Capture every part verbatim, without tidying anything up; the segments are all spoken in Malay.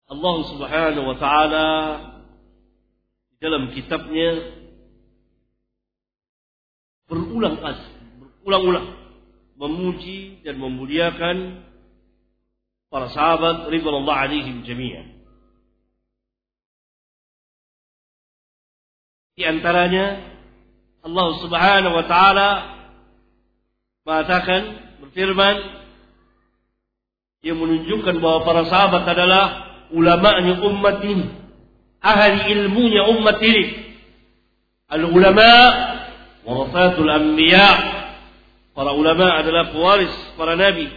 Allah Subhanahu wa taala dalam kitabnya berulang kali, berulang-ulang memuji dan memuliakan para sahabat ridwanullah alaihim jami'an. Di antaranya Allah Subhanahu wa taala mengatakan, berfirman, yang menunjukkan bahwa para sahabat adalah ulama'nya umat ini, ahli ilmunya umat ini. Al-ulama warasatul anbiya, para ulama adalah pewaris para nabi.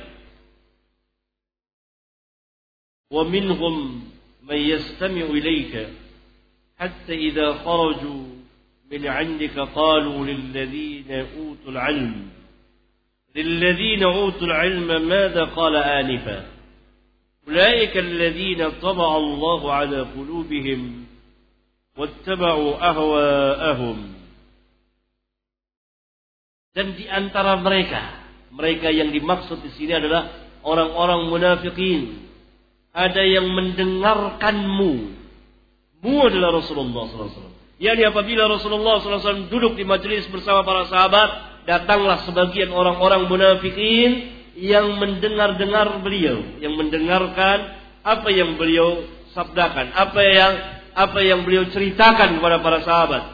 Wa minhum man yastami'u ilayka hatta idza kharaju min 'indika qalu lil ladzina utul 'ilm للذين أوتوا العلم ماذا قال آنفا أولئك الذين طبع الله على قلوبهم واتبعوا أهواءهم. Dan di antara mereka, mereka yang dimaksud di sini adalah orang-orang munafikin. Ada yang mendengarkanmu. Mu adalah Rasulullah sallallahu alaihi wasallam. Yani apabila Rasulullah sallallahu alaihi wasallam duduk di majelis bersama para sahabat, datanglah sebagian orang-orang munafikin yang mendengar-dengar beliau, yang mendengarkan apa yang beliau sabdakan, apa yang apa yang beliau ceritakan kepada para sahabat.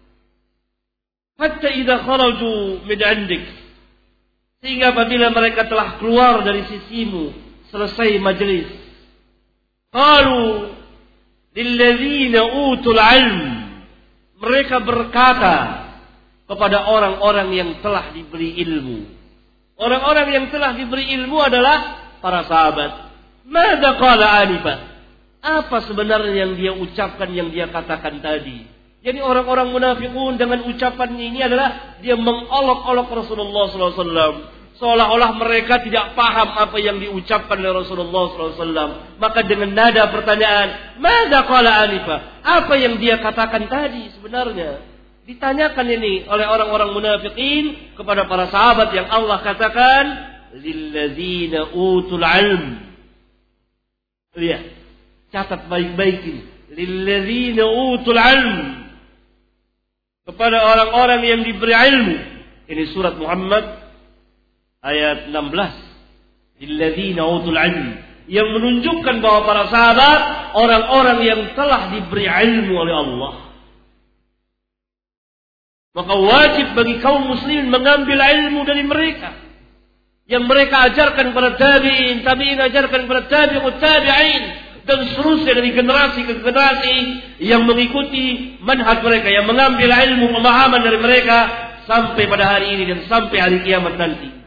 Hatta idza kharaju min 'indik, sehingga apabila mereka telah keluar dari sisimu, selesai majelis, qalu lil ladzina utul 'ilm, mereka berkata kepada orang-orang yang telah diberi ilmu. Orang-orang yang telah diberi ilmu adalah para sahabat. Madza qala anifa? Apa sebenarnya yang dia ucapkan, yang dia katakan tadi? Jadi orang-orang munafikun dengan ucapannya ini adalah dia mengolok-olok Rasulullah sallallahu alaihi wasallam, seolah-olah mereka tidak paham apa yang diucapkan oleh Rasulullah sallallahu alaihi wasallam. Maka dengan nada pertanyaan, madza qala anifa? Apa yang dia katakan tadi sebenarnya? Ditanyakan ini oleh orang-orang munafikin kepada para sahabat yang Allah katakan lilladzina utul ilm. Lihat, catat baik-baik ini. Lilladzina utul ilm, kepada orang-orang yang diberi ilmu. Ini surat Muhammad ayat enam belas. Lilladzina utul ilm, yang menunjukkan bahwa para sahabat orang-orang yang telah diberi ilmu oleh Allah. Maka wajib bagi kaum muslimin mengambil ilmu dari mereka, yang mereka ajarkan kepada tabi'in, tabi'in ajarkan kepada tabi'ut tabi'in, dan seterusnya dari generasi ke generasi yang mengikuti manhaj mereka, yang mengambil ilmu pemahaman dari mereka sampai pada hari ini dan sampai hari kiamat nanti.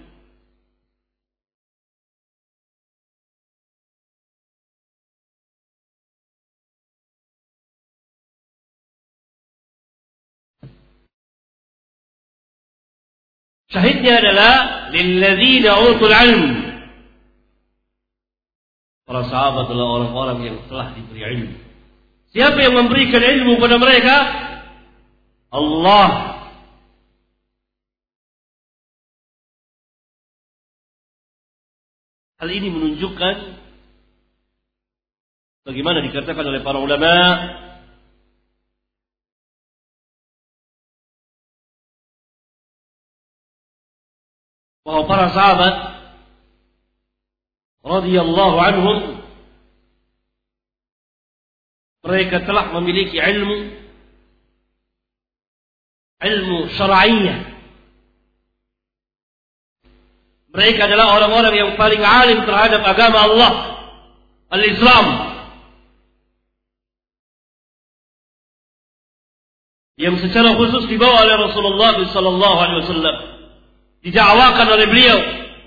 Syahidnya adalah lilladzina utul ilm. Para sahabat adalah orang-orang yang telah diberi ilmu. Siapa yang memberikan ilmu kepada mereka? Allah. Hal ini menunjukkan bagaimana dikatakan oleh para ulama, bahwa para sahabat radhiyallahu anhum mereka telah memiliki ilmu ilmu syar'iyyah. Mereka adalah orang-orang yang paling alim terhadap agama Allah, al-Islam, yang secara khusus dibawa oleh Rasulullah sallallahu alaihi wasallam, didakwakan oleh beliau.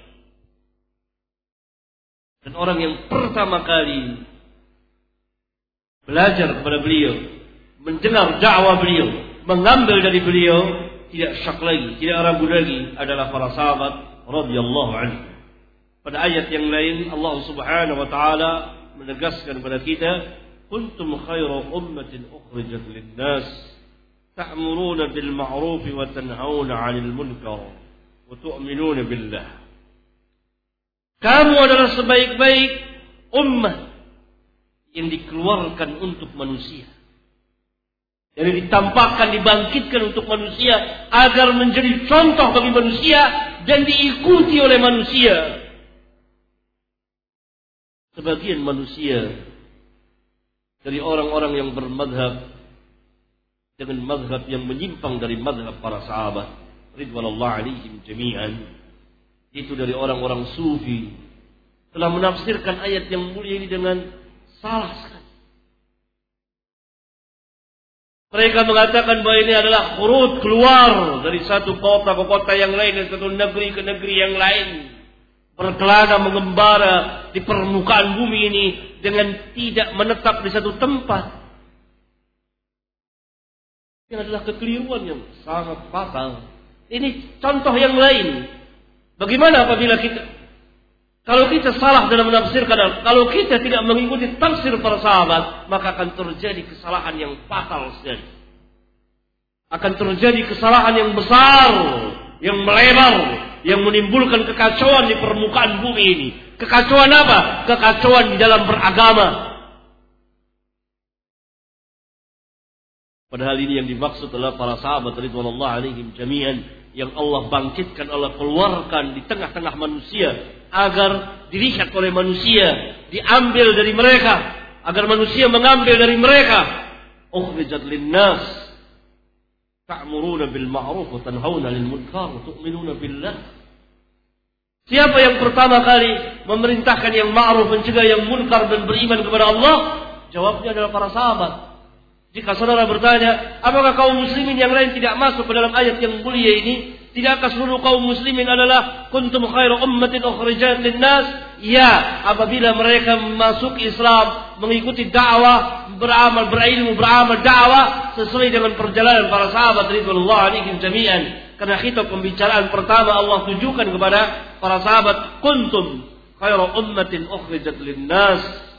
Dan orang yang pertama kali belajar kepada beliau, mendengar dakwah beliau, mengambil dari beliau, tidak syak lagi, tidak ragu lagi, adalah para sahabat radhiyallahu anhu. Pada ayat yang lain Allah Subhanahu wa taala menegaskan kepada kita, kuntum khairu ummatin ukhrijat lin-nas ta'muruna bil ma'ruf wa tanhauna 'anil munkar wa tu'minuna billah. Kamu adalah sebaik-baik ummah yang dikeluarkan untuk manusia. Jadi ditampakkan, dibangkitkan untuk manusia agar menjadi contoh bagi manusia dan diikuti oleh manusia. Sebagian manusia dari orang-orang yang bermadhab dengan madhab yang menyimpang dari madhab para sahabat ridwanullah alaihim jami'an, itu dari orang-orang sufi, telah menafsirkan ayat yang mulia ini dengan salah sekali. Mereka mengatakan bahwa ini adalah khurud, keluar dari satu kota ke kota yang lain, dari satu negeri ke negeri yang lain, berkelana mengembara di permukaan bumi ini dengan tidak menetap di satu tempat. Ini adalah kekeliruan yang sangat fatal. Ini contoh yang lain. Bagaimana apabila kita, kalau kita salah dalam menafsirkan, kalau kita tidak mengikuti tafsir para sahabat, maka akan terjadi kesalahan yang fatal sekali. Akan terjadi kesalahan yang besar, yang melebar, yang menimbulkan kekacauan di permukaan bumi ini. Kekacauan apa? Kekacauan di dalam beragama. Padahal ini yang dimaksud adalah para sahabat ridwanullah alaihim jami'an, yang Allah bangkitkan, Allah keluarkan di tengah-tengah manusia agar dilihat oleh manusia, diambil dari mereka, agar manusia mengambil dari mereka. Ukhrijat linnas ta'muruna bil ma'ruf wa tanhauna 'anil munkar wa tu'minuna billah. Siapa yang pertama kali memerintahkan yang ma'ruf, mencegah yang munkar dan beriman kepada Allah? Jawabnya adalah para sahabat. Jika saudara bertanya, apakah kaum muslimin yang lain tidak masuk ke dalam ayat yang mulia ini? Tidakkah seluruh kaum muslimin adalah kuntum khairu ummatin ukhrijat linnas? Ya, apabila mereka masuk Islam, mengikuti dakwah, beramal, berilmu, beramal dakwah sesuai dengan perjalanan para sahabat ridwanullah alaihim jami'an. Karena khitab pembicaraan pertama Allah tujukan kepada para sahabat, kuntum khairu ummatin ukhrijat linnas.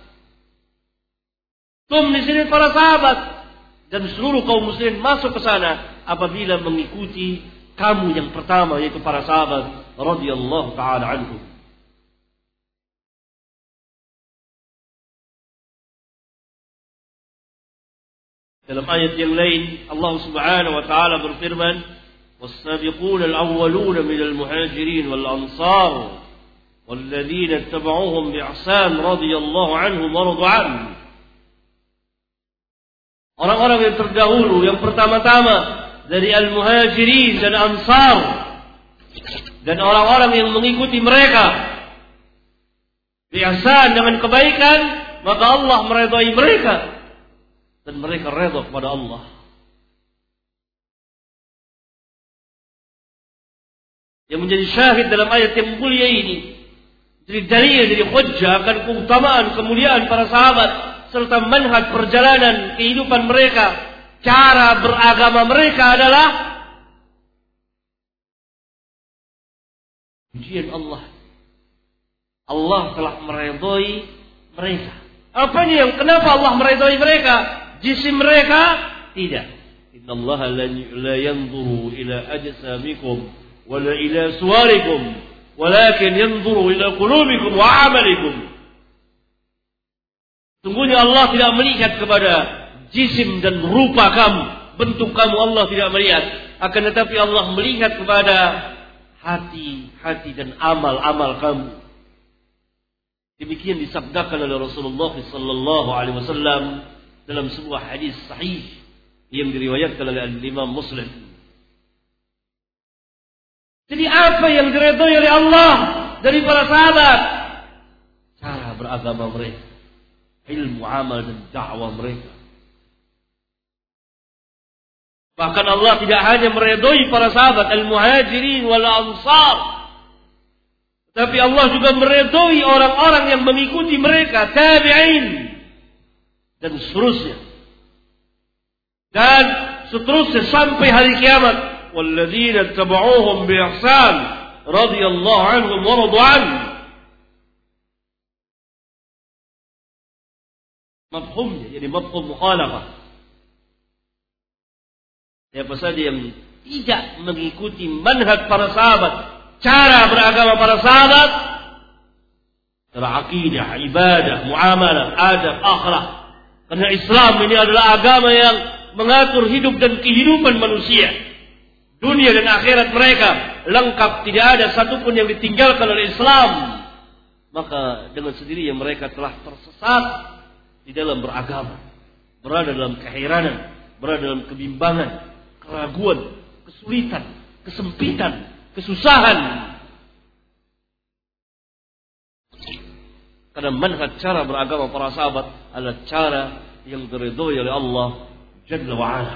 Tum di sini para sahabat dan seluruh kaum muslimin masuk ke sana apabila mengikuti kamu yang pertama, yaitu para sahabat radhiyallahu taala anhum. Dalam ayat yang lain Allah Subhanahu wa taala berfirman, "Was-sabiquna al-awwaluna minal muhajirin wal ansar walladzina ittaba'uuhum bi'ihsan radhiyallahu anhum wa radu anhu." Orang-orang yang terdahulu, yang pertama-tama dari al-muhajirin dan ansar, dan orang-orang yang mengikuti mereka biasa dengan kebaikan, maka Allah meridai mereka dan mereka redha kepada Allah. Yang menjadi syahid dalam ayat yang mulia ini, jadi dalil, jadi hujjah akan keutamaan, kemuliaan para sahabat serta manhaj perjalanan kehidupan mereka, cara beragama mereka adalah ujian Allah. Allah telah meridai mereka. Apanya yang kenapa Allah meridai mereka? Jisim mereka? Tidak. Innallaha la yanzuru ila ajsamikum wala ila suwarikum walakin yanzuru ila qulubikum wa amalikum. Sungguhnya Allah tidak melihat kepada jisim dan rupa kamu, bentuk kamu Allah tidak melihat. Akan tetapi Allah melihat kepada hati-hati dan amal-amal kamu. Demikian disabdakan oleh Rasulullah sallallahu alaihi wasallam dalam sebuah hadis sahih yang diriwayatkan oleh Imam Muslim. Jadi apa yang diridhai oleh Allah dari para sahabat? Cara beragama mereka, ilmu, amal dan dakwah mereka. Bahkan Allah tidak hanya meridhai para sahabat al-muhajirin wal ansar, tapi Allah juga meridhai orang-orang yang mengikuti mereka, tabi'in dan seterusnya. Dan seterusnya sampai hari kiamat. Walladzina tabauhum bi ihsan radhiyallahu anhum wa radu anhu. Mafhumnya, jadi mafhum mukhalafah. Siapa saja yang tidak mengikuti manhaj para sahabat, cara beragama para sahabat, secara akidah, ibadah, muamalah, adab, akhlak. Karena Islam ini adalah agama yang mengatur hidup dan kehidupan manusia. Dunia dan akhirat mereka lengkap, tidak ada satupun yang ditinggalkan oleh Islam. Maka dengan sendirinya mereka telah tersesat di dalam beragama, berada dalam keheranan, berada dalam kebimbangan, keraguan, kesulitan, kesempitan, kesusahan. Karena manhaj cara beragama para sahabat adalah cara yang diridhoi oleh Allah Jalla wa'ala.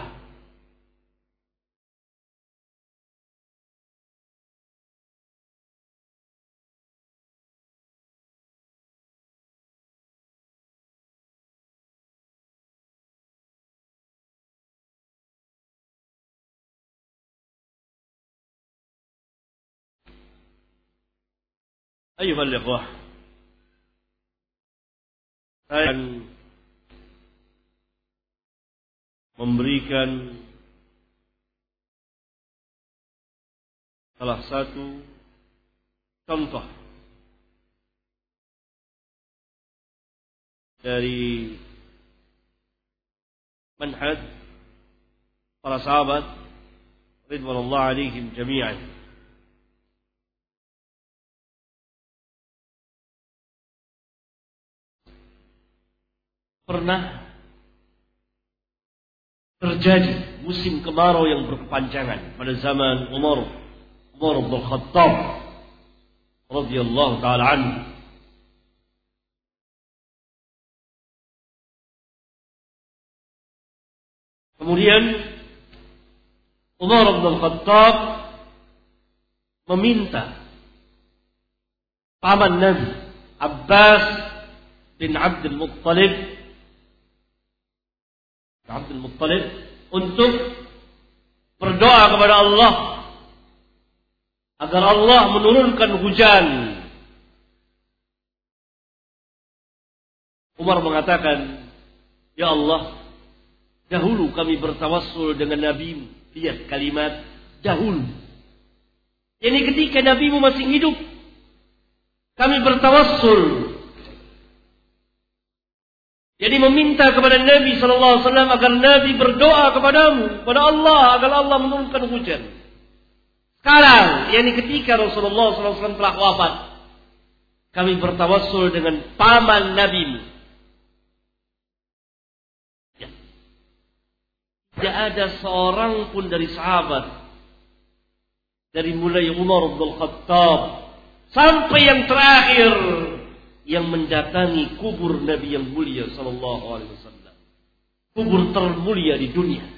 Ayuhal ikhwah, saya akan memberikan salah satu contoh dari manhaj para sahabat ridwanullah alaihim jami'an. Pernah terjadi musim kemarau yang berkepanjangan pada zaman Umar Umar bin Khattab radhiyallahu taala anhu. Kemudian Umar bin Khattab meminta paman Nabi Abbas bin Abdul Muttalib Abdul Muttalib untuk berdoa kepada Allah agar Allah menurunkan hujan. Umar mengatakan, "Ya Allah, dahulu kami bertawassul dengan Nabi-Mu." Lihat kalimat dahulu. Ini ketika Nabi-Mu masih hidup, kami bertawassul. Jadi meminta kepada Nabi sallallahu alaihi wasallam agar Nabi berdoa kepadamu, kepada Allah agar Allah menurunkan hujan. Sekarang, yakni ketika Rasulullah sallallahu alaihi wasallam telah wafat, kami bertawassul dengan paman Nabi-Mu. Ya. Tidak ada seorang pun dari sahabat, dari mulai Umar bin Khattab sampai yang terakhir, yang mendatangi kubur Nabi yang mulia sallallahu alaihi wasallam, kubur termulia di dunia.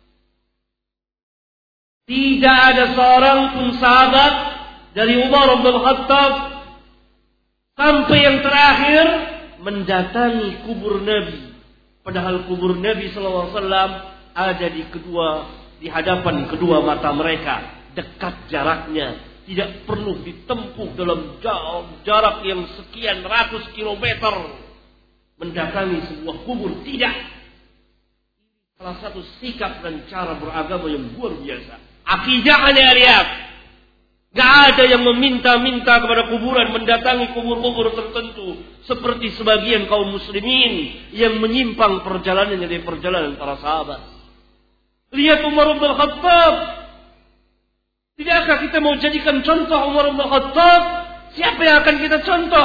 Tidak ada seorang pun sahabat dari Umar bin Khattab sampai yang terakhir mendatangi kubur Nabi, padahal kubur Nabi sallallahu alaihi wasallam ada di kedua di hadapan kedua mata mereka, dekat jaraknya. Tidak perlu ditempuh dalam jarak yang sekian ratus kilometer mendatangi sebuah kubur. Tidak. Salah satu sikap dan cara beragama yang luar biasa. Akidahnya lihat. Gak ada yang meminta-minta kepada kuburan, mendatangi kubur-kubur tertentu. Seperti sebagian kaum muslimin yang menyimpang perjalanannya dari perjalanan para sahabat. Lihat Umar bin Khattab. Tidakkah kita mau jadikan contoh Umar bin Khattab? Siapa yang akan kita contoh?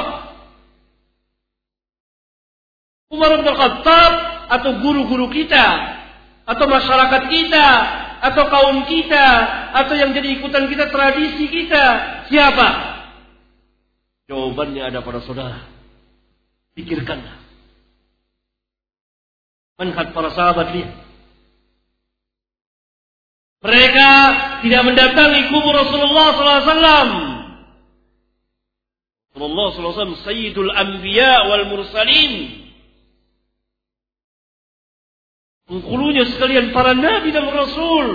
Umar bin Khattab atau guru-guru kita? Atau masyarakat kita? Atau kaum kita? Atau yang jadi ikutan kita, tradisi kita? Siapa? Jawabannya ada pada saudara. Pikirkanlah. Manhaj para sahabat lihat. Mereka tidak mendatangi kubur Rasulullah sallallahu alaihi wasallam. Rasulullah sallallahu alaihi wasallam sayyidul anbiya wal mursalin. Penghulunya sekalian para nabi dan rasul.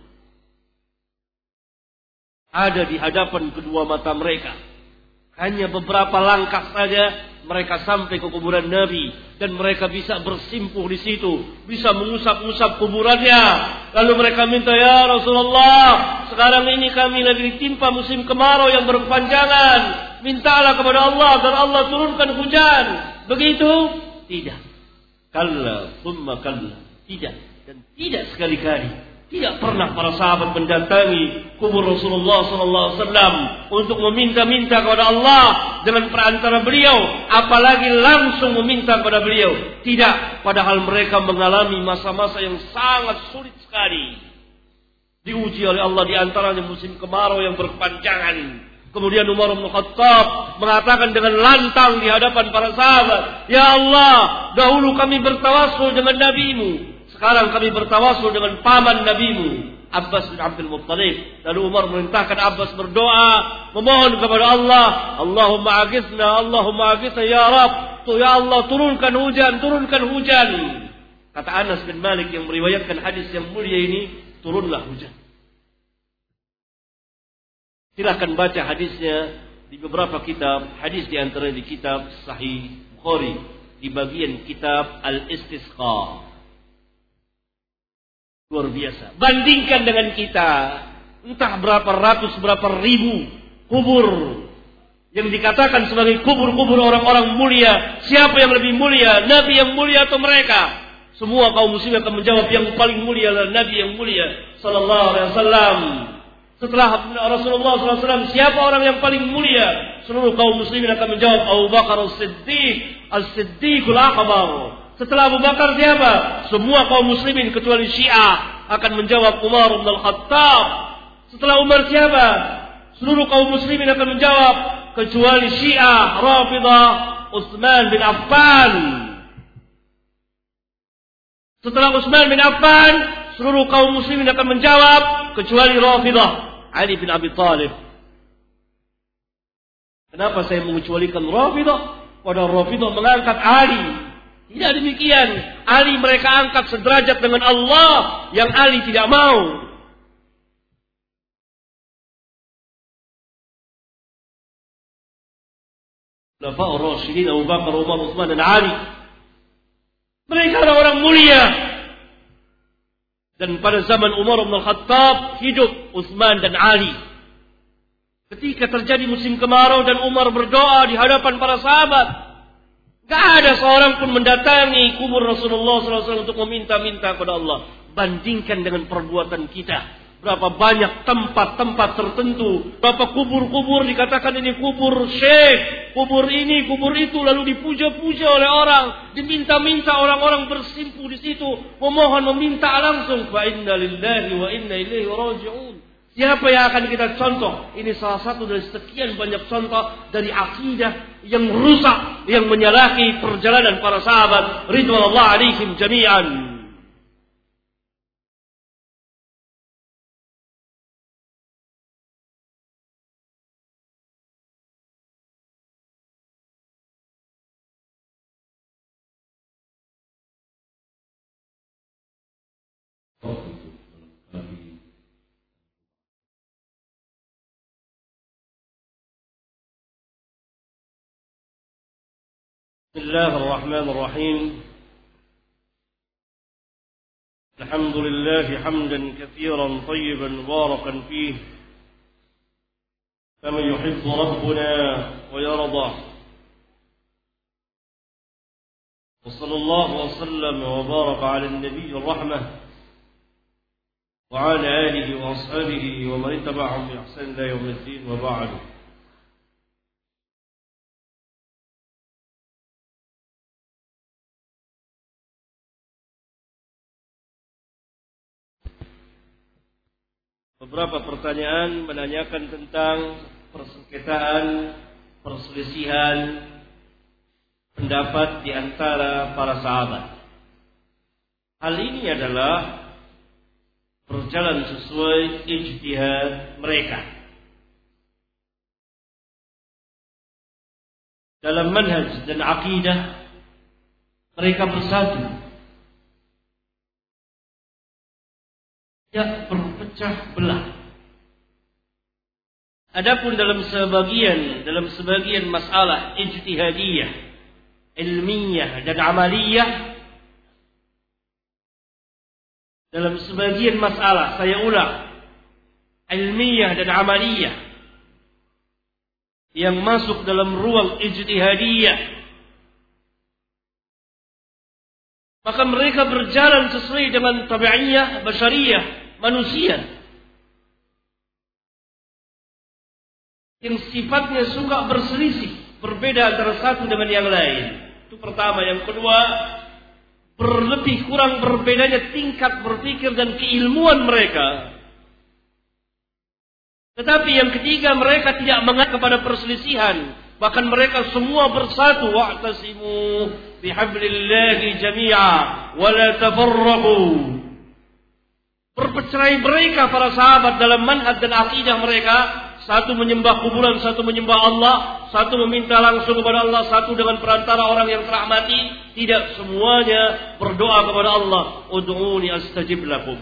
Ada di hadapan kedua mata mereka. Hanya beberapa langkah saja mereka sampai ke kuburan Nabi dan mereka bisa bersimpuh di situ, bisa mengusap-usap kuburannya. Lalu mereka minta, "Ya Rasulullah, sekarang ini kami lagi ditimpa musim kemarau yang berkepanjangan. mintalah kepada Allah agar Allah turunkan hujan. Begitu? Tidak. Kalla, thumma kalla. Tidak. Dan tidak sekali-kali. Tidak pernah para sahabat mendatangi kubur Rasulullah sallallahu alaihi wasallam untuk meminta-minta kepada Allah dengan perantara beliau, apalagi langsung meminta kepada beliau. Tidak, padahal mereka mengalami masa-masa yang sangat sulit sekali. Diuji oleh Allah, di antaranya musim kemarau yang berkepanjangan. Kemudian Umar bin Khattab mengatakan dengan lantang di hadapan para sahabat, "Ya Allah, dahulu kami bertawassul dengan nabimu. Sekarang kami bertawasul dengan paman nabimu, Abbas bin Abdul Muttalib." Lalu Umar merintahkan Abbas berdoa, memohon kepada Allah, "Allahumma aghithna, Allahumma aghithna ya Rabb." Tuh ya Allah, turunkan hujan, turunkan hujan. Kata Anas bin Malik yang meriwayatkan hadis yang mulia ini, turunlah hujan. Silahkan baca hadisnya di beberapa kitab. Hadis di antara di kitab Sahih Bukhari, di bagian kitab Al-Istisqa. Luar biasa. Bandingkan dengan kita, entah berapa ratus, berapa ribu kubur yang dikatakan sebagai kubur-kubur orang-orang mulia. Siapa yang lebih mulia? Nabi yang mulia atau mereka? Semua kaum muslimin akan menjawab yang paling mulia adalah Nabi yang mulia sallallahu alaihi wasallam. Setelah Rasulullah sallallahu alaihi wasallam, siapa orang yang paling mulia? Seluruh kaum muslimin akan menjawab Abu Bakar As-Siddiq, As-Siddiqul Akbar. Setelah Abu Bakar siapa? Semua kaum muslimin kecuali Syiah akan menjawab Umar bin Al-Khattab. Setelah Umar siapa? Seluruh kaum muslimin akan menjawab kecuali Syiah, Rafidah, Utsman bin Affan. Setelah Utsman bin Affan, seluruh kaum muslimin akan menjawab kecuali Rafidah, Ali bin Abi Thalib. Kenapa saya mengecualikan Rafidah? Padahal Rafidah mengangkat Ali. Tidak demikian. Ali mereka angkat sederajat dengan Allah, yang Ali tidak mau. Khulafaur Rasyidin Abu Bakar, Umar, Utsman dan Ali. Mereka adalah orang mulia. Dan pada zaman Umar bin Khattab hidup Utsman dan Ali. Ketika terjadi musim kemarau dan Umar berdoa di hadapan para sahabat, gak ada seorang pun mendatangi kubur Rasulullah sallallahu alaihi wasallam untuk meminta-minta kepada Allah. Bandingkan dengan perbuatan kita. Berapa banyak tempat-tempat tertentu, berapa kubur-kubur dikatakan ini kubur syekh, kubur ini, kubur itu, lalu dipuja-puja oleh orang, diminta-minta orang-orang bersimpu di situ, memohon, meminta langsung. Fa inna lillahi wa inna ilaihi raji'un. Siapa yang akan kita contoh? Ini salah satu dari sekian banyak contoh dari akidah yang rusak, yang menyalahi perjalanan para sahabat ridwanullah alaihim jami'an. بسم الله الرحمن الرحيم. الحمد لله حمدا كثيرا طيبا مباركا فيه كما يحب ربنا ويرضى. وصلى الله وسلم وبارك على النبي الرحمة وعلى آله وأصحابه ومن اتبعهم بإحسان إلى يوم الدين. وبعد. Beberapa pertanyaan menanyakan tentang persengketaan, perselisihan pendapat di antara para sahabat. Hal ini adalah berjalan sesuai ijtihad mereka. Dalam manhaj dan akidah mereka bersatu. Tidak berpecah belah. Adapun dalam sebagian dalam sebagian masalah ijtihadiyah, ilmiah dan amaliyah, dalam sebagian masalah, saya ulang, ilmiah dan amaliyah, yang masuk dalam ruang ijtihadiyah, maka mereka berjalan sesuai dengan tabi'iyah basyariyah, manusia yang sifatnya suka berselisih, berbeda antara satu dengan yang lain. Itu pertama. Yang kedua, berlebih kurang berbedanya tingkat berpikir dan keilmuan mereka. Tetapi yang ketiga, mereka tidak menganggap kepada perselisihan. Bahkan mereka semua bersatu. Wa'tasimu bihablillahi jami'a wa la tafarraqu. Berpecrai mereka para sahabat dalam manhaj dan akidah mereka. Satu menyembah kuburan, satu menyembah Allah, satu meminta langsung kepada Allah, satu dengan perantara orang yang telah mati. Tidak, semuanya berdoa kepada Allah. Ud'uni astajib lakum.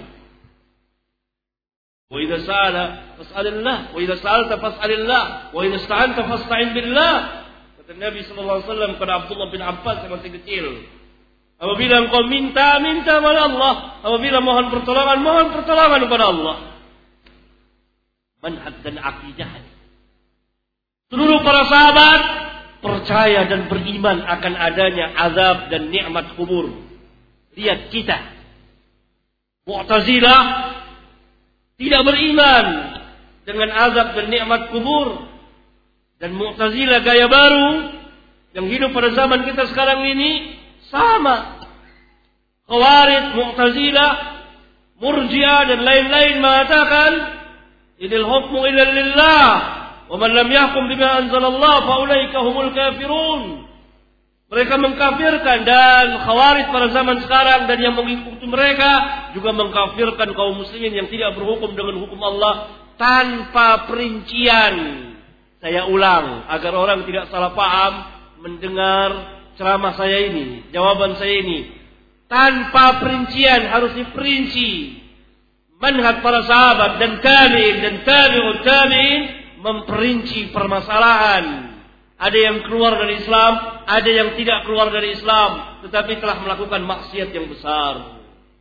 Wa idza sa'ala fas'alillah, wa idza sa'alta fas'alillah, wa idza ista'anta fasta'in billah. Kata Nabi sallallahu alaihi wasallam kepada Abdullah bin Abbas yang masih kecil. Apabila engkau minta, minta kepada Allah. Apabila mohon pertolongan, mohon pertolongan kepada Allah. Manhaj dan akidah. Seluruh para sahabat percaya dan beriman akan adanya azab dan nikmat kubur. Lihat kita. Mu'tazilah tidak beriman dengan azab dan nikmat kubur. Dan Mu'tazilah gaya baru yang hidup pada zaman kita sekarang ini sama. Khawarij, Mu'tazilah, Murji'ah dan lain-lain mengatakan idil hukmu illa lillah wa man lam yahkum bima anzalallah fa ulaika humul kafirun. Mereka mengkafirkan, dan Khawarij pada zaman sekarang dan yang mengikuti mereka juga mengkafirkan kaum muslimin yang tidak berhukum dengan hukum Allah tanpa perincian. Saya ulang agar orang tidak salah paham mendengar ceramah saya ini, jawaban saya ini. Tanpa perincian, harus diperinci. Manhaj para sahabat dan tabi'in dan tabi'ut tabi'in memperinci permasalahan. Ada yang keluar dari Islam, ada yang tidak keluar dari Islam, tetapi telah melakukan maksiat yang besar.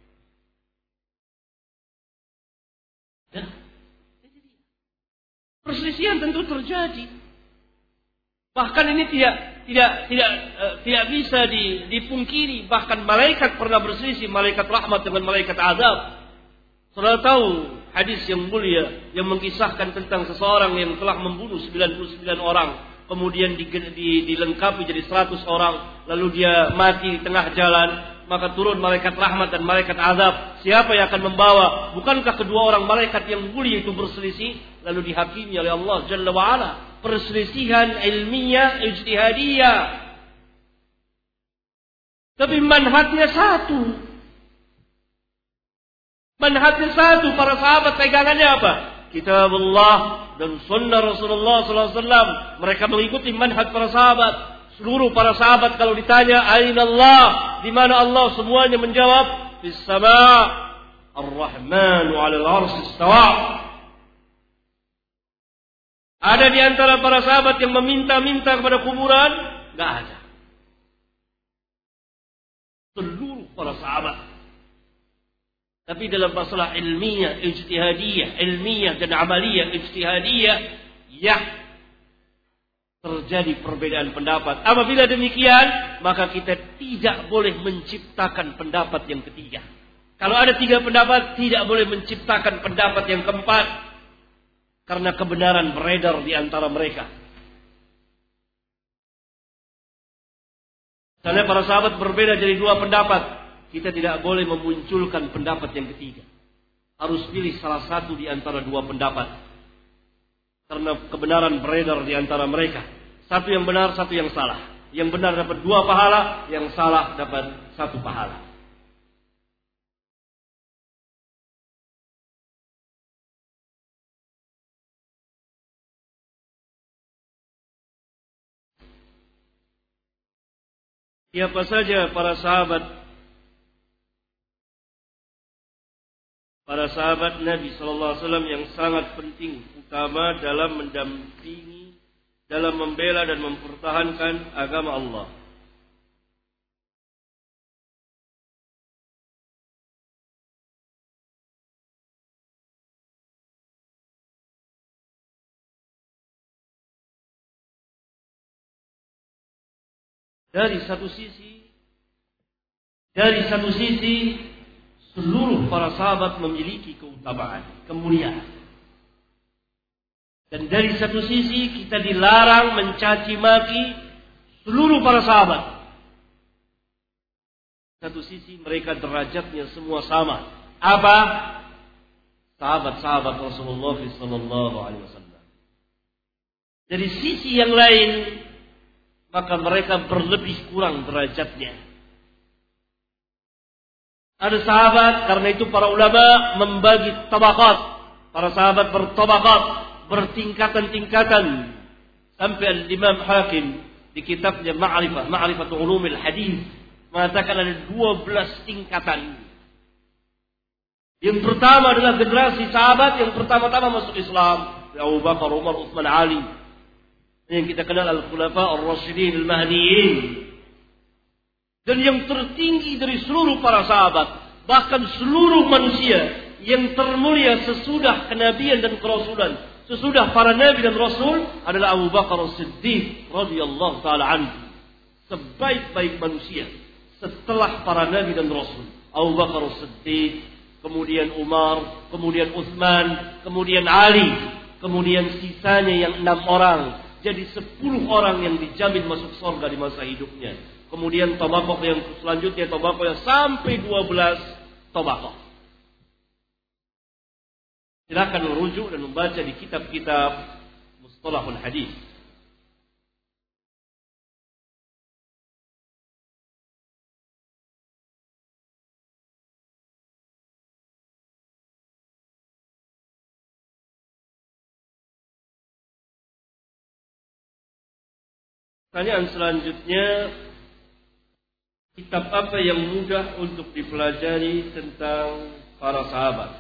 Ya. Perselisihan tentu terjadi. Bahkan ini tidak tidak tidak uh, tidak bisa dipungkiri. Bahkan malaikat pernah berselisih, malaikat rahmat dengan malaikat azab. Saudara tahu hadis yang mulia yang mengisahkan tentang seseorang yang telah membunuh sembilan puluh sembilan orang, kemudian di, di, dilengkapi jadi seratus orang, lalu dia mati di tengah jalan, maka turun malaikat rahmat dan malaikat azab. Siapa yang akan membawa? Bukankah kedua orang malaikat yang mulia itu berselisih, lalu dihakimi oleh Allah Jalla wa Ala? Perselisihan ilmiah, ijtihadiyah. Tapi manhajnya satu. Manhajnya satu. Para sahabat pegangannya apa? Kitabullah dan sunnah Rasulullah sallallahu alaihi wasallam. Mereka mengikuti manhaj para sahabat. Seluruh para sahabat kalau ditanya aina Allah, di mana Allah, semuanya menjawab fis sama' ar-rahmanu 'alal 'arsy istawa. Ada di antara para sahabat yang meminta-minta kepada kuburan? Enggak ada. Seluruh para sahabat. Tapi dalam masalah ilmiah, ijtihadiyah, ilmiah dan amaliyah, ijtihadiyah, ya terjadi perbedaan pendapat. Apabila demikian, maka kita tidak boleh menciptakan pendapat yang ketiga. Kalau ada tiga pendapat, tidak boleh menciptakan pendapat yang keempat. Karena kebenaran beredar di antara mereka. Misalnya para sahabat berbeda jadi dua pendapat. Kita tidak boleh memunculkan pendapat yang ketiga. Harus pilih salah satu di antara dua pendapat. Karena kebenaran beredar di antara mereka. Satu yang benar, satu yang salah. Yang benar dapat dua pahala, yang salah dapat satu pahala. Siapa saja para sahabat Para sahabat Nabi sallallahu alaihi wasallam yang sangat penting, utama dalam mendampingi, dalam membela dan mempertahankan agama Allah. Dari satu sisi, dari satu sisi, seluruh para sahabat memiliki keutamaan, kemuliaan. Dan dari satu sisi kita dilarang mencaci maki seluruh para sahabat. Satu sisi mereka derajatnya semua sama. Apa? Sahabat-sahabat Rasulullah sallallahu alaihi wasallam. Dari sisi yang lain, maka mereka berlebih kurang derajatnya. Ada sahabat, karena itu para ulama membagi tabaqat. Para sahabat bertabaqat, bertingkatan-tingkatan. Sampai Al-Imam Hakim di kitabnya Ma'rifah, Ma'rifatu Ulumil Hadis, mengatakan ada dua belas tingkatan. Yang pertama adalah generasi sahabat yang pertama-tama masuk Islam. Abu Bakar, Umar, Utsman, Ali. Yang kita kenal Al-Khulafa Ar-Rasyidin Al-Mahdiyin. Dan yang tertinggi dari seluruh para sahabat, bahkan seluruh manusia yang termulia sesudah kenabian dan kerasulan, sesudah para nabi dan rasul, adalah Abu Bakar As-Siddiq radhiyallahu taala anhu. Sebaik-baik manusia setelah para nabi dan rasul, Abu Bakar As-Siddiq, kemudian Umar, kemudian Utsman, kemudian Ali, kemudian sisanya yang enam orang. Jadi sepuluh orang yang dijamin masuk surga di masa hidupnya. Kemudian tabaqah yang selanjutnya, tabaqah yang sampai dua belas tabaqah. Silakan merujuk dan membaca di kitab-kitab Mustalahul Hadis. Pertanyaan selanjutnya, kitab apa yang mudah untuk dipelajari tentang para sahabat?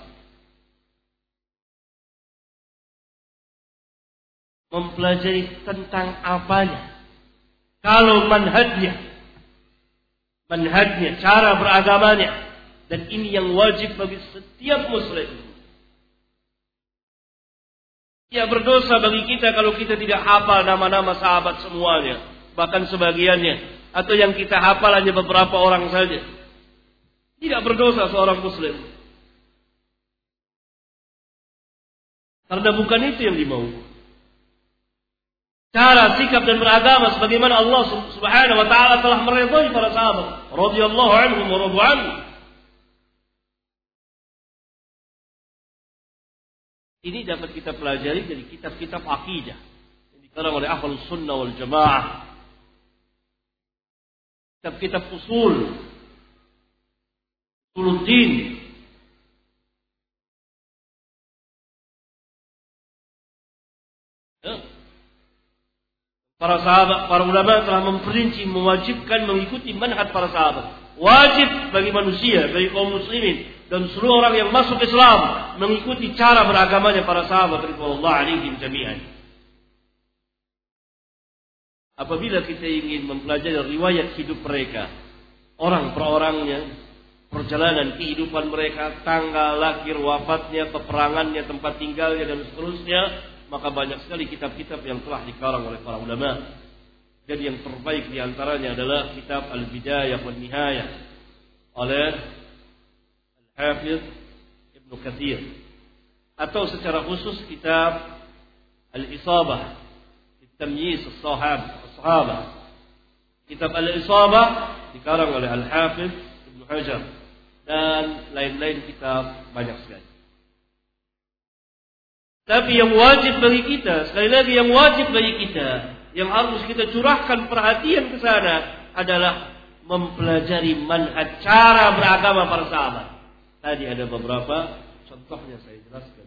Mempelajari tentang apanya? Kalau manhajnya, manhajnya, cara beragamanya, dan ini yang wajib bagi setiap muslim. Ya, berdosa bagi kita kalau kita tidak hafal nama-nama sahabat semuanya, bahkan sebagiannya, atau yang kita hafal hanya beberapa orang saja. Tidak berdosa seorang muslim, karena bukan itu yang dimau. Cara, sikap dan beragama sebagaimana Allah Subhanahu wa taala telah meridhai para sahabat radhiyallahu anhum wa radu anhu. Ini dapat kita pelajari dari kitab-kitab akidah yang dikarang oleh Ahlus Sunnah wal Jamaah. Kitab-kitab usul, usuluddin. Ya. Para sahabat, para ulama telah memperinci, mewajibkan mengikuti manhaj para sahabat. Wajib bagi manusia, bagi kaum muslimin dan seluruh orang yang masuk Islam mengikuti cara beragamanya para sahabat radhiyallahu alaihim jami'an. Apabila kita ingin mempelajari riwayat hidup mereka, orang per orangnya, perjalanan kehidupan mereka, tanggal lahir, wafatnya, peperangannya, tempat tinggalnya dan seterusnya, maka banyak sekali kitab-kitab yang telah dikarang oleh para ulama. Dan yang terbaik di antaranya adalah kitab Al-Bidayah wan Nihayah oleh Al-Hafiz Ibnu Katsir, atau secara khusus kitab Al-Isabah fi Tamyiz as-Sahabah. Kitab Al-Isabah dikarang oleh Al-Hafiz Ibnu Hajar dan lain-lain kitab banyak sekali. Tapi yang wajib bagi kita, sekali lagi yang wajib bagi kita, yang harus kita curahkan perhatian ke sana adalah mempelajari manhaj, cara beragama para sahabat. Tadi ada beberapa contohnya saya jelaskan.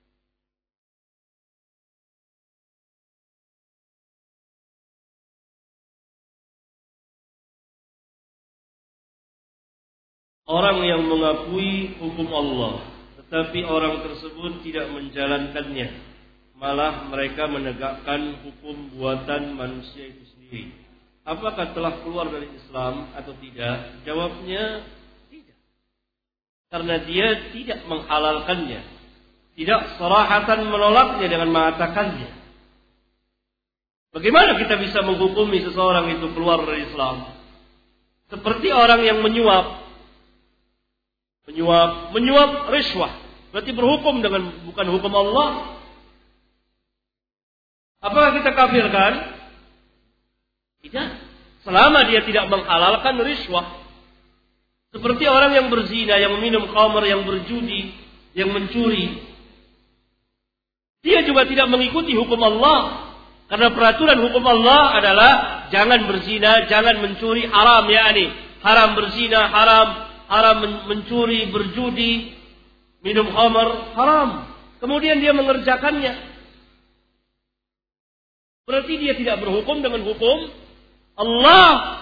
Orang yang mengakui hukum Allah, tetapi orang tersebut tidak menjalankannya, malah mereka menegakkan hukum buatan manusia itu sendiri. Apakah telah keluar dari Islam atau tidak? Jawabnya tidak. Karena dia tidak menghalalkannya, tidak sarahatan menolaknya dengan mengatakannya. Bagaimana kita bisa menghukumi seseorang itu keluar dari Islam? Seperti orang yang menyuap. Menyuap, menyuap riswah. Berarti berhukum dengan bukan hukum Allah. Apakah kita kafirkan? Tidak. Selama dia tidak menghalalkan riswah. Seperti orang yang berzina, yang minum khamr, yang berjudi, yang mencuri. Dia juga tidak mengikuti hukum Allah. Karena peraturan hukum Allah adalah jangan berzina, jangan mencuri, haram yakni. Haram berzina, haram, haram mencuri, berjudi, minum khamr, haram. Kemudian dia mengerjakannya. Berarti dia tidak berhukum dengan hukum Allah.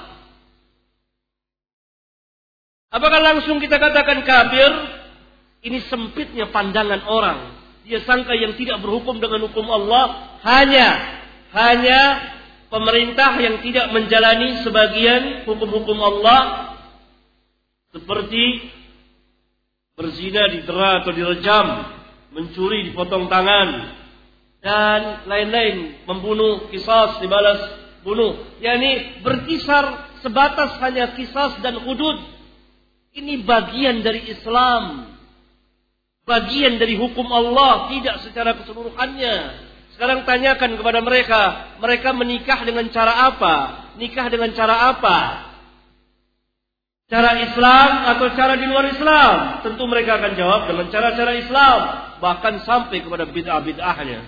Apakah langsung kita katakan kafir? Ini sempitnya pandangan orang. Dia sangka yang tidak berhukum dengan hukum Allah hanya hanya pemerintah yang tidak menjalani sebagian hukum-hukum Allah, seperti berzina didera atau direjam, mencuri dipotong tangan, dan lain-lain, membunuh kisas dibalas bunuh. Yani berkisar sebatas hanya kisas dan hudud. Ini bagian dari Islam, bagian dari hukum Allah, tidak secara keseluruhannya. Sekarang tanyakan kepada mereka, mereka menikah dengan cara apa? Nikah dengan cara apa? Cara Islam atau cara di luar Islam? Tentu mereka akan jawab dengan cara-cara Islam, bahkan sampai kepada bid'ah-bid'ahnya.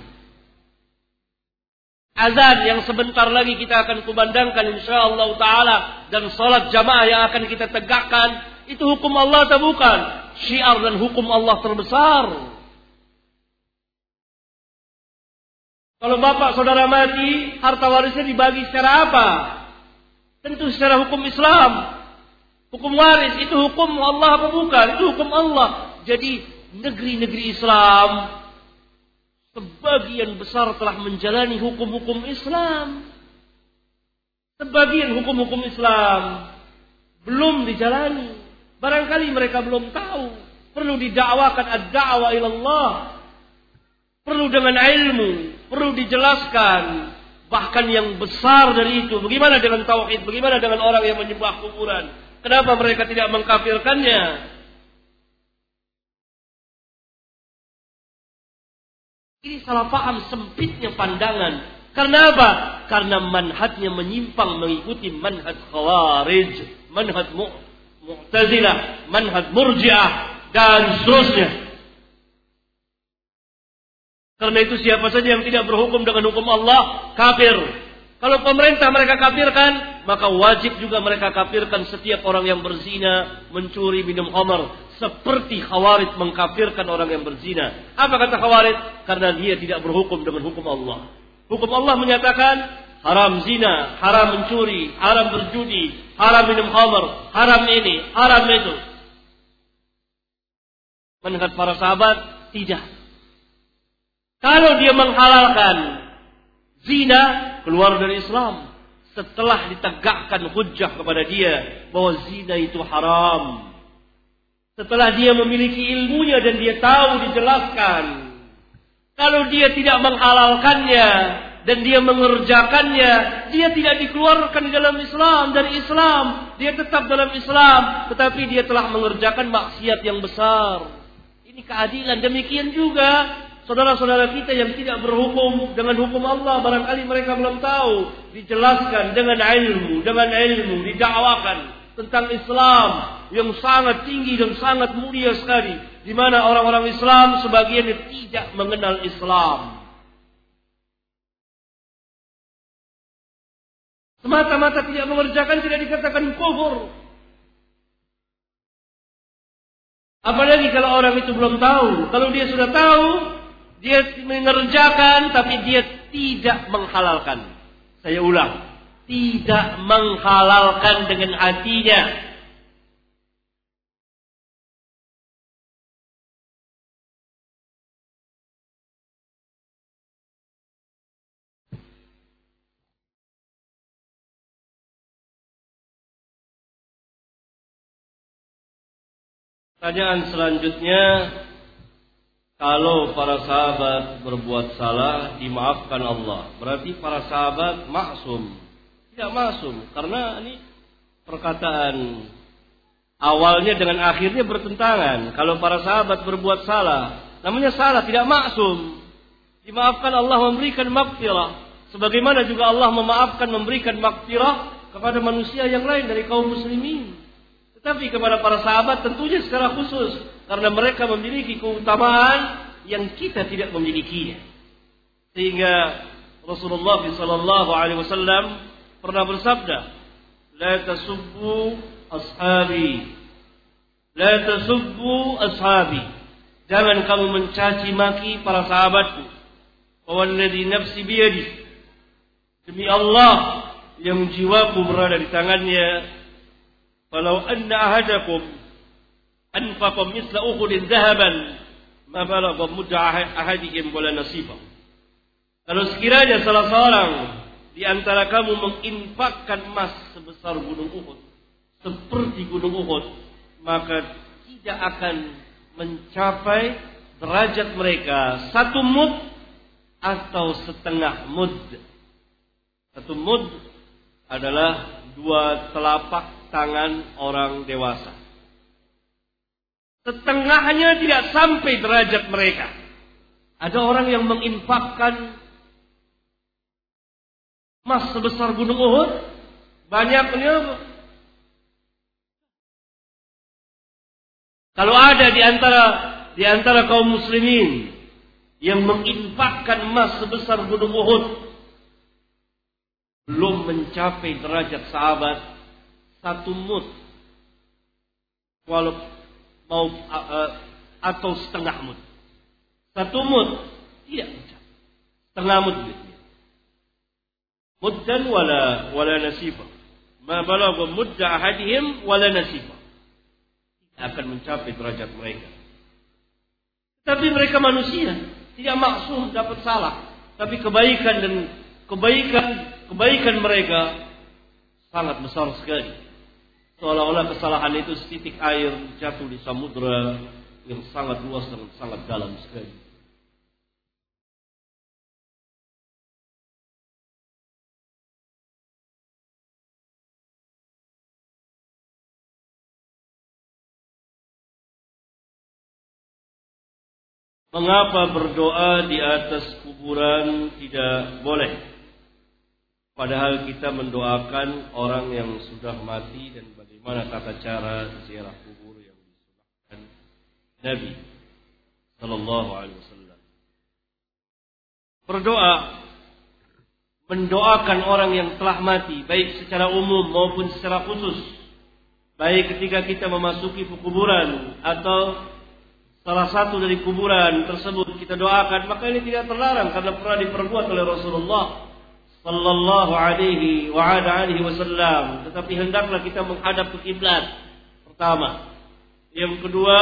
Azan yang sebentar lagi kita akan kumandangkan insyaallah taala, dan salat jamaah yang akan kita tegakkan, itu hukum Allah atau bukan? Syiar dan hukum Allah terbesar. Kalau bapak saudara mati, harta warisnya dibagi secara apa? Tentu secara hukum Islam. Hukum waris itu hukum Allah apa bukan? Itu hukum Allah. Jadi negeri-negeri Islam sebagian besar telah menjalani hukum-hukum Islam. Sebagian hukum-hukum Islam belum dijalani. Barangkali mereka belum tahu. Perlu didakwakan ad-da'wa ilallah. Perlu dengan ilmu. Perlu dijelaskan. Bahkan yang besar dari itu. Bagaimana dengan tauhid? Bagaimana dengan orang yang menyembah kuburan? Kenapa mereka tidak mengkafirkannya? Ini salah paham, sempitnya pandangan. Karena apa? Karena manhajnya menyimpang mengikuti manhaj khawarij, manhaj mu'tazilah, manhaj murji'ah, dan seterusnya. Karena itu siapa saja yang tidak berhukum dengan hukum Allah, kafir. Kalau pemerintah mereka kafirkan, maka wajib juga mereka kafirkan setiap orang yang berzina, mencuri, minum khamar. Seperti Khawarij mengkafirkan orang yang berzina. Apa kata Khawarij? Karena dia tidak berhukum dengan hukum Allah. Hukum Allah menyatakan haram zina, haram mencuri, haram berjudi, haram minum khamar, haram ini, haram itu. Menurut para sahabat, tidak. Kalau dia menghalalkan zina, keluar dari Islam. Setelah ditegakkan hujjah kepada dia bahwa zina itu haram. Setelah dia memiliki ilmunya dan dia tahu dijelaskan. Kalau dia tidak menghalalkannya dan dia mengerjakannya, dia tidak dikeluarkan di dalam Islam, dari Islam. Dia tetap dalam Islam, tetapi dia telah mengerjakan maksiat yang besar. Ini keadilan. Demikian juga saudara-saudara kita yang tidak berhukum dengan hukum Allah, barangkali mereka belum tahu, dijelaskan dengan ilmu, dengan ilmu, didakwakan tentang Islam yang sangat tinggi dan sangat mulia sekali, di mana orang-orang Islam sebagian tidak mengenal Islam. Semata-mata tidak mengerjakan tidak dikatakan kufur. Apalagi kalau orang itu belum tahu. Kalau dia sudah tahu, dia mengerjakan tapi dia tidak menghalalkan. Saya ulang, tidak menghalalkan dengan hatinya. Pertanyaan selanjutnya, kalau para sahabat berbuat salah dimaafkan Allah, berarti para sahabat maksum. Tidak maksum, karena ini perkataan awalnya dengan akhirnya bertentangan. Kalau para sahabat berbuat salah, namanya salah, tidak maksum. Dimaafkan Allah, memberikan maghfirah. Sebagaimana juga Allah memaafkan, memberikan maghfirah kepada manusia yang lain dari kaum muslimin. Tetapi kepada para sahabat tentunya secara khusus, karena mereka memiliki keutamaan yang kita tidak memilikinya. Sehingga Rasulullah sallallahu alaihi wasallam pernah bersabda, "La tasubbu ashabi, la tasubbu ashabi." Jangan kamu mencaci maki para sahabatku. Walladzi nafsi biyadi, demi Allah yang jiwaku berada di tangannya, falau anna ahadakum anfaqa mithla uhudin dhahaban ma balagha mudda ahadihim wala nasifa. Kalau sekiranya salah seorang di antara kamu menginfakkan emas sebesar gunung Uhud, seperti gunung Uhud, maka tidak akan mencapai derajat mereka satu mud atau setengah mud. Satu mud adalah dua telapak tangan orang dewasa. Setengahnya tidak sampai derajat mereka. Ada orang yang menginfakkan emas sebesar gunung Uhud, banyaknya. Kalau ada di antara di antara kaum muslimin yang menginfakkan emas sebesar gunung Uhud, belum mencapai derajat sahabat satu mud, walau mau uh, atau setengah mud. Satu mud tidak mencapai, setengah mud. Muddan wala wala nasifa. Ma balagha mudda ahadihim wala nasifa. Tidak akan mencapai derajat mereka. Tapi mereka manusia, tidak maksum dapat salah. Tapi kebaikan dan kebaikan kebaikan mereka sangat besar sekali. Seolah-olah kesalahan itu setitik air jatuh di samudra yang sangat luas dan sangat dalam sekali. Mengapa berdoa di atas kuburan tidak boleh? Padahal kita mendoakan orang yang sudah mati, dan bagaimana tata cara ziarah kubur yang disunahkan Nabi sallallahu alaihi wasallam. Berdoa, mendoakan orang yang telah mati, baik secara umum maupun secara khusus, baik ketika kita memasuki kuburan atau salah satu dari kuburan tersebut kita doakan, maka ini tidak terlarang karena pernah diperbuat oleh Rasulullah sallallahu alaihi wa ala alihi wasallam. Tetapi hendaklah kita menghadap ke kiblat pertama. Yang kedua,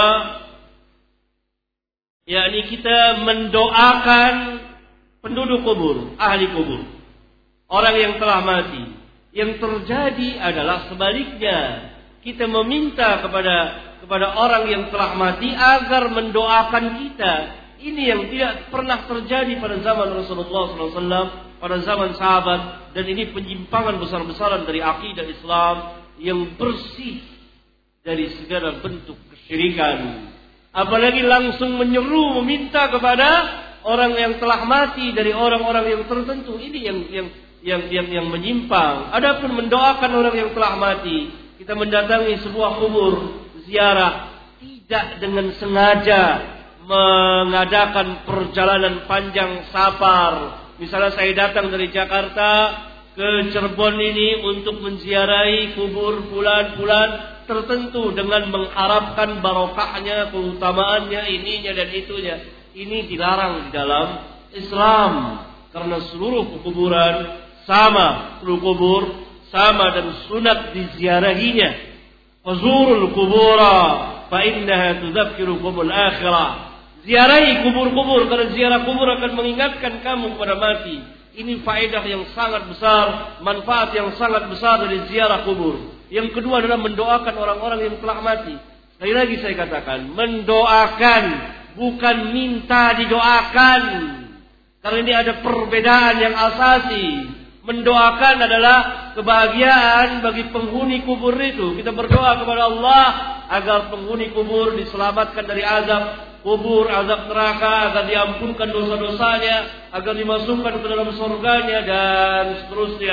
yakni kita mendoakan penduduk kubur, ahli kubur, orang yang telah mati. Yang terjadi adalah sebaliknya. Kita meminta kepada kepada orang yang telah mati agar mendoakan kita. Ini yang tidak pernah terjadi pada zaman Rasulullah sallallahu alaihi wasallam, pada zaman sahabat, dan ini penyimpangan besar-besaran dari akidah Islam yang bersih dari segala bentuk kesyirikan. Apalagi langsung menyeru meminta kepada orang yang telah mati dari orang-orang yang tertentu. Ini yang yang yang yang, yang menyimpang. Adapun mendoakan orang yang telah mati, kita mendatangi sebuah kubur, ziarah, tidak dengan sengaja mengadakan perjalanan panjang safar. Misalnya saya datang dari Jakarta ke Cirebon ini untuk menziarahi kubur fulan-fulan tertentu dengan mengharapkan barokahnya, keutamaannya, ininya dan itunya. Ini dilarang di dalam Islam, karena seluruh kuburan sama, seluruh kubur sama dan sunat diziarahinya. Fazurul kubura fa innaha tudzakkirukumul akhirah. Ziarahi kubur-kubur, karena ziarah kubur akan mengingatkan kamu kepada mati. Ini faedah yang sangat besar, manfaat yang sangat besar dari ziarah kubur. Yang kedua adalah mendoakan orang-orang yang telah mati. Sekali lagi saya katakan, mendoakan bukan minta didoakan. Karena ini ada perbedaan yang asasi. Mendoakan adalah kebahagiaan bagi penghuni kubur itu. Kita berdoa kepada Allah agar penghuni kubur diselamatkan dari azab kubur, azab neraka, agar diampunkan dosa-dosanya, agar dimasukkan ke dalam surganya dan seterusnya.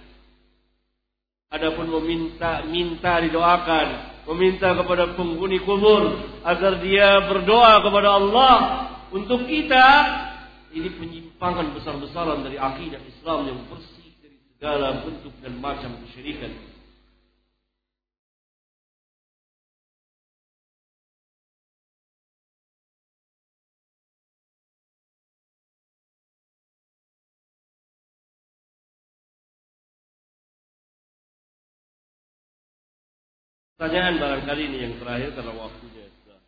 Adapun meminta minta didoakan, meminta kepada penghuni kubur agar dia berdoa kepada Allah untuk kita, ini penyimpangan besar-besaran dari akidah Islam yang bersih dari segala bentuk dan macam kesyirikan. Pertanyaan barangkali ini yang terakhir karena waktunya sudah.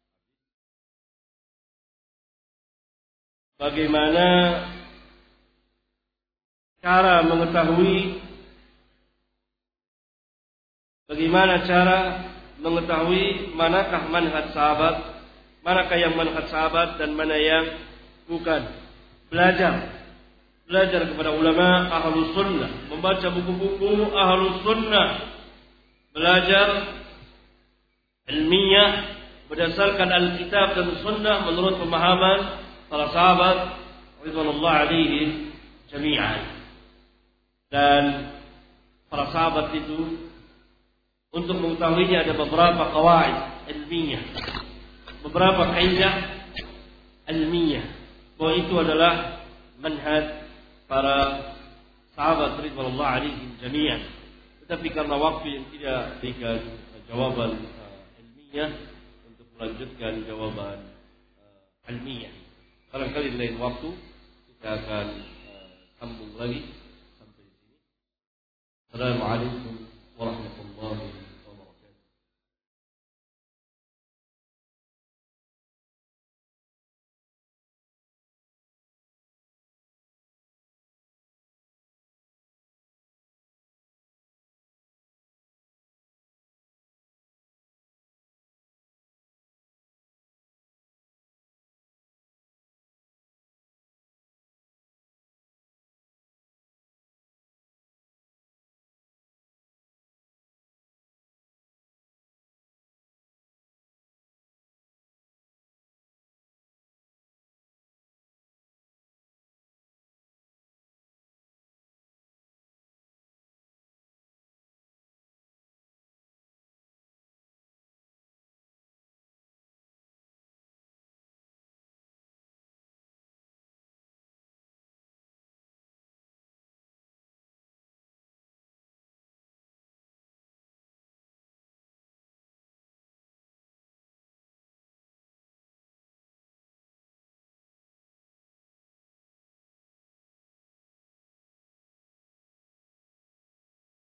Bagaimana cara mengetahui bagaimana cara mengetahui manakah manhaj sahabat, manakah yang manhaj sahabat dan mana yang bukan? Belajar. Belajar kepada ulama ahlus sunnah, membaca buku-buku ahlus sunnah. Belajar ilmiah berdasarkan Alkitab dan Sunnah menurut pemahaman para sahabat ridwanullah alaihim jami'an. Dan para sahabat itu untuk mengetahuinya ada beberapa qawaid ilmiah, beberapa kaidah ilmiah bahwa itu adalah manhaj para sahabat ridwanullah alaihim jami'an. Tapi karena waktu yang tidak berikan jawaban uh, ilmiah untuk melanjutkan jawaban uh, ilmiah. Barangkali di lain waktu kita akan uh, sambung lagi sampai di sini. Assalamualaikum warahmatullahi wabarakatuh.